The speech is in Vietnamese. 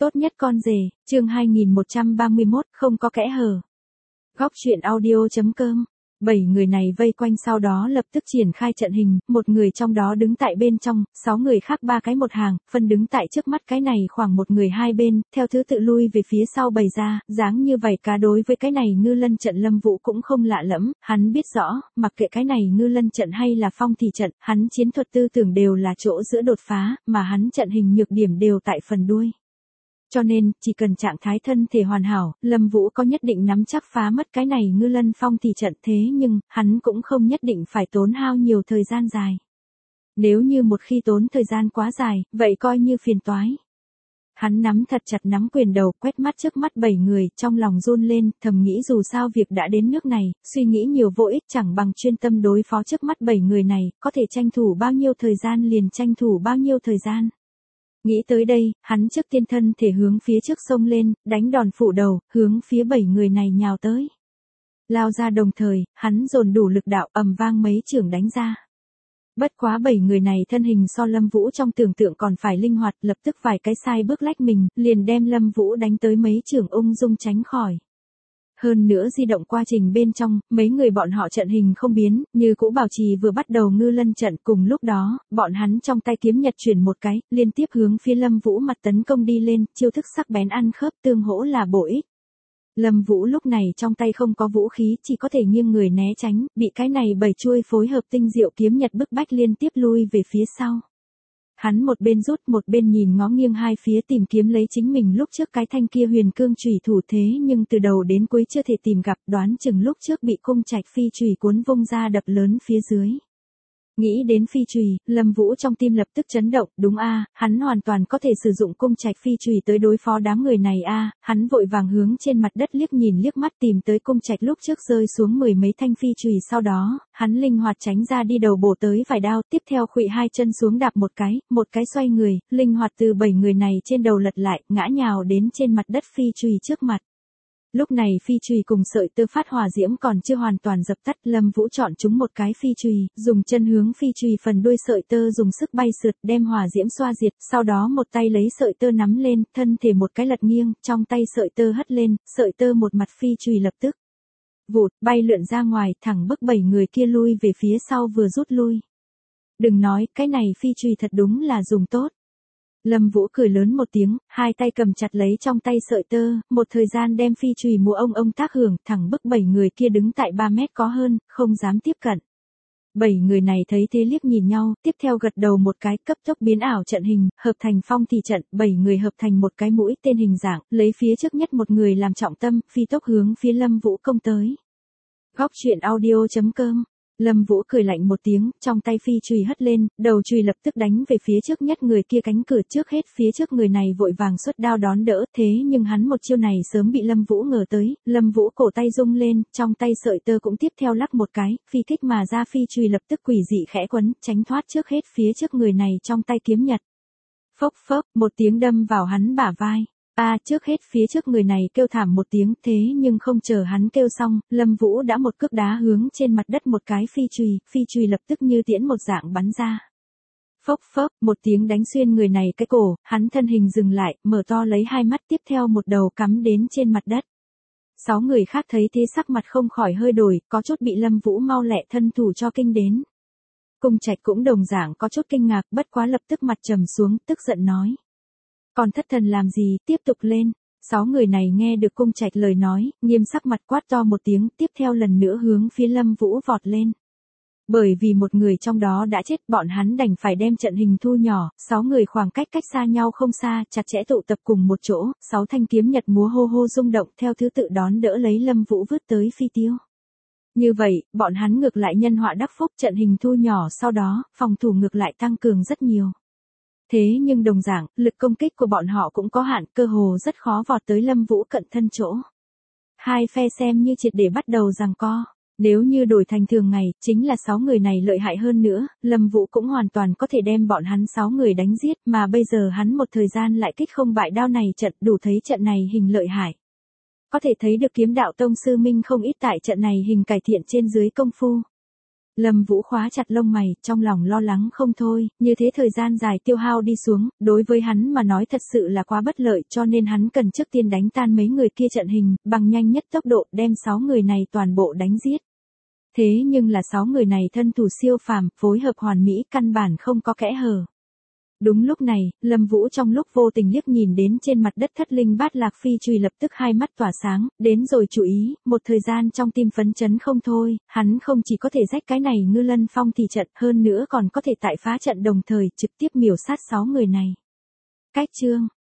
Tốt nhất con rể, chương 2131, không có kẽ hở. Góc truyện audio.com. 7 người này vây quanh sau đó lập tức triển khai trận hình, một người trong đó đứng tại bên trong, 6 người khác ba cái một hàng, phân đứng tại trước mắt cái này khoảng một người hai bên, theo thứ tự lui về phía sau bày ra, dáng như vảy cá đối với cái này ngư lân trận Lâm Vũ cũng không lạ lẫm, hắn biết rõ, mặc kệ cái này ngư lân trận hay là phong thủy trận, hắn chiến thuật tư tưởng đều là chỗ giữa đột phá, mà hắn trận hình nhược điểm đều tại phần đuôi. Cho nên, chỉ cần trạng thái thân thể hoàn hảo, Lâm Vũ có nhất định nắm chắc phá mất cái này ngư lân phong thì trận thế nhưng, hắn cũng không nhất định phải tốn hao nhiều thời gian dài. Nếu như một khi tốn thời gian quá dài, vậy coi như phiền toái. Hắn nắm thật chặt nắm quyền đầu, quét mắt trước mắt 7 người, trong lòng run lên, thầm nghĩ dù sao việc đã đến nước này, suy nghĩ nhiều vô ích chẳng bằng chuyên tâm đối phó trước mắt 7 người này, có thể tranh thủ bao nhiêu thời gian liền tranh thủ bao nhiêu thời gian. Nghĩ tới đây, hắn trước tiên thân thể hướng phía trước sông lên, đánh đòn phủ đầu, hướng phía 7 người này nhào tới. Lao ra đồng thời, hắn dồn đủ lực đạo ầm vang mấy chưởng đánh ra. Bất quá 7 người này thân hình so Lâm Vũ trong tưởng tượng còn phải linh hoạt, lập tức vài cái sai bước lách mình, liền đem Lâm Vũ đánh tới mấy chưởng ung dung tránh khỏi. Hơn nữa di động quá trình bên trong, mấy người bọn họ trận hình không biến, như cũ bảo trì vừa bắt đầu ngư lân trận, cùng lúc đó, bọn hắn trong tay kiếm nhật chuyển một cái, liên tiếp hướng phía Lâm Vũ mặt tấn công đi lên, chiêu thức sắc bén ăn khớp tương hỗ là bổ ích. Lâm Vũ lúc này trong tay không có vũ khí, chỉ có thể nghiêng người né tránh, bị cái này 7 chuôi phối hợp tinh diệu kiếm nhật bức bách liên tiếp lui về phía sau. Hắn một bên rút một bên nhìn ngó nghiêng hai phía tìm kiếm lấy chính mình lúc trước cái thanh kia huyền cương chủy thủ thế nhưng từ đầu đến cuối chưa thể tìm gặp, đoán chừng lúc trước bị cung trạch phi chủy cuốn vung ra đập lớn phía dưới. Nghĩ đến phi chùy, Lâm Vũ trong tim lập tức chấn động, đúng a, hắn hoàn toàn có thể sử dụng cung trạch phi chùy tới đối phó đám người này a, hắn vội vàng hướng trên mặt đất liếc nhìn liếc mắt tìm tới cung trạch lúc trước rơi xuống 10 mấy thanh phi chùy sau đó, hắn linh hoạt tránh ra đi đầu bổ tới vài đao, tiếp theo khuỵu hai chân xuống đạp một cái xoay người, linh hoạt từ 7 người này trên đầu lật lại, ngã nhào đến trên mặt đất phi chùy trước mặt. Lúc này phi chùy cùng sợi tơ phát hỏa diễm còn chưa hoàn toàn dập tắt, Lâm Vũ chọn chúng một cái phi chùy, dùng chân hướng phi chùy phần đuôi sợi tơ dùng sức bay sượt, đem hỏa diễm xoa diệt, sau đó một tay lấy sợi tơ nắm lên, thân thể một cái lật nghiêng, trong tay sợi tơ hất lên, sợi tơ một mặt phi chùy lập tức vụt bay lượn ra ngoài, thẳng bức 7 người kia lui về phía sau vừa rút lui. Đừng nói, cái này phi chùy thật đúng là dùng tốt. Lâm Vũ cười lớn một tiếng, hai tay cầm chặt lấy trong tay sợi tơ, một thời gian đem phi chùy múa ông tác hưởng, thẳng bức 7 người kia đứng tại 3 mét có hơn, không dám tiếp cận. 7 người này thấy thế liếc nhìn nhau, tiếp theo gật đầu một cái, cấp tốc biến ảo trận hình, hợp thành phong thủy trận, 7 người hợp thành một cái mũi tên hình dạng, lấy phía trước nhất một người làm trọng tâm, phi tốc hướng phía Lâm Vũ công tới. Góc truyện audio.com. Lâm Vũ cười lạnh một tiếng, trong tay phi chùy hất lên, đầu chùy lập tức đánh về phía trước nhất người kia cánh cửa, trước hết phía trước người này vội vàng xuất đao đón đỡ, thế nhưng hắn một chiêu này sớm bị Lâm Vũ ngờ tới, Lâm Vũ cổ tay rung lên, trong tay sợi tơ cũng tiếp theo lắc một cái, phi kích mà ra phi chùy lập tức quỷ dị khẽ quấn, tránh thoát trước hết phía trước người này trong tay kiếm nhật. Phốc phốc, một tiếng đâm vào hắn bả vai. Trước hết phía trước người này kêu thảm một tiếng, thế nhưng không chờ hắn kêu xong, Lâm Vũ đã một cước đá hướng trên mặt đất một cái phi chùy lập tức như tiễn một dạng bắn ra. Phốc phốc, một tiếng đánh xuyên người này cái cổ, hắn thân hình dừng lại, mở to lấy hai mắt, tiếp theo một đầu cắm đến trên mặt đất. 6 người khác thấy thế sắc mặt không khỏi hơi đổi, có chút bị Lâm Vũ mau lẹ thân thủ cho kinh đến. Cung trạch cũng đồng dạng có chút kinh ngạc, bất quá lập tức mặt trầm xuống, tức giận nói. Còn thất thần làm gì, tiếp tục lên. 6 người này nghe được cung trạch lời nói, nghiêm sắc mặt quát to một tiếng, tiếp theo lần nữa hướng phía Lâm Vũ vọt lên. Bởi vì một người trong đó đã chết, bọn hắn đành phải đem trận hình thu nhỏ, 6 người khoảng cách xa nhau không xa, chặt chẽ tụ tập cùng một chỗ, 6 thanh kiếm nhật múa hô hô rung động theo thứ tự đón đỡ lấy Lâm Vũ vứt tới phi tiêu. Như vậy, bọn hắn ngược lại nhân họa đắc phúc, trận hình thu nhỏ sau đó, phòng thủ ngược lại tăng cường rất nhiều. Thế nhưng đồng dạng, lực công kích của bọn họ cũng có hạn, cơ hồ rất khó vọt tới Lâm Vũ cận thân chỗ. Hai phe xem như triệt để bắt đầu giằng co. Nếu như đổi thành thường ngày, chính là 6 người này lợi hại hơn nữa, Lâm Vũ cũng hoàn toàn có thể đem bọn hắn 6 người đánh giết, mà bây giờ hắn một thời gian lại kích không bại đao này trận, đủ thấy trận này hình lợi hại. Có thể thấy được kiếm đạo tông sư Minh không ít tại trận này hình cải thiện trên dưới công phu. Lâm Vũ khóa chặt lông mày, trong lòng lo lắng không thôi, như thế thời gian dài tiêu hao đi xuống, đối với hắn mà nói thật sự là quá bất lợi, cho nên hắn cần trước tiên đánh tan mấy người kia trận hình, bằng nhanh nhất tốc độ đem 6 người này toàn bộ đánh giết. Thế nhưng là 6 người này thân thủ siêu phàm, phối hợp hoàn mỹ, căn bản không có kẽ hở. Đúng lúc này, Lâm Vũ trong lúc vô tình liếc nhìn đến trên mặt đất Thất Linh Bát Lạc Phi chùy lập tức hai mắt tỏa sáng, đến rồi chú ý, một thời gian trong tim phấn chấn không thôi, hắn không chỉ có thể rách cái này Ngư Lân Phong thì trận, hơn nữa còn có thể tại phá trận đồng thời trực tiếp miểu sát 6 người này. Cách chương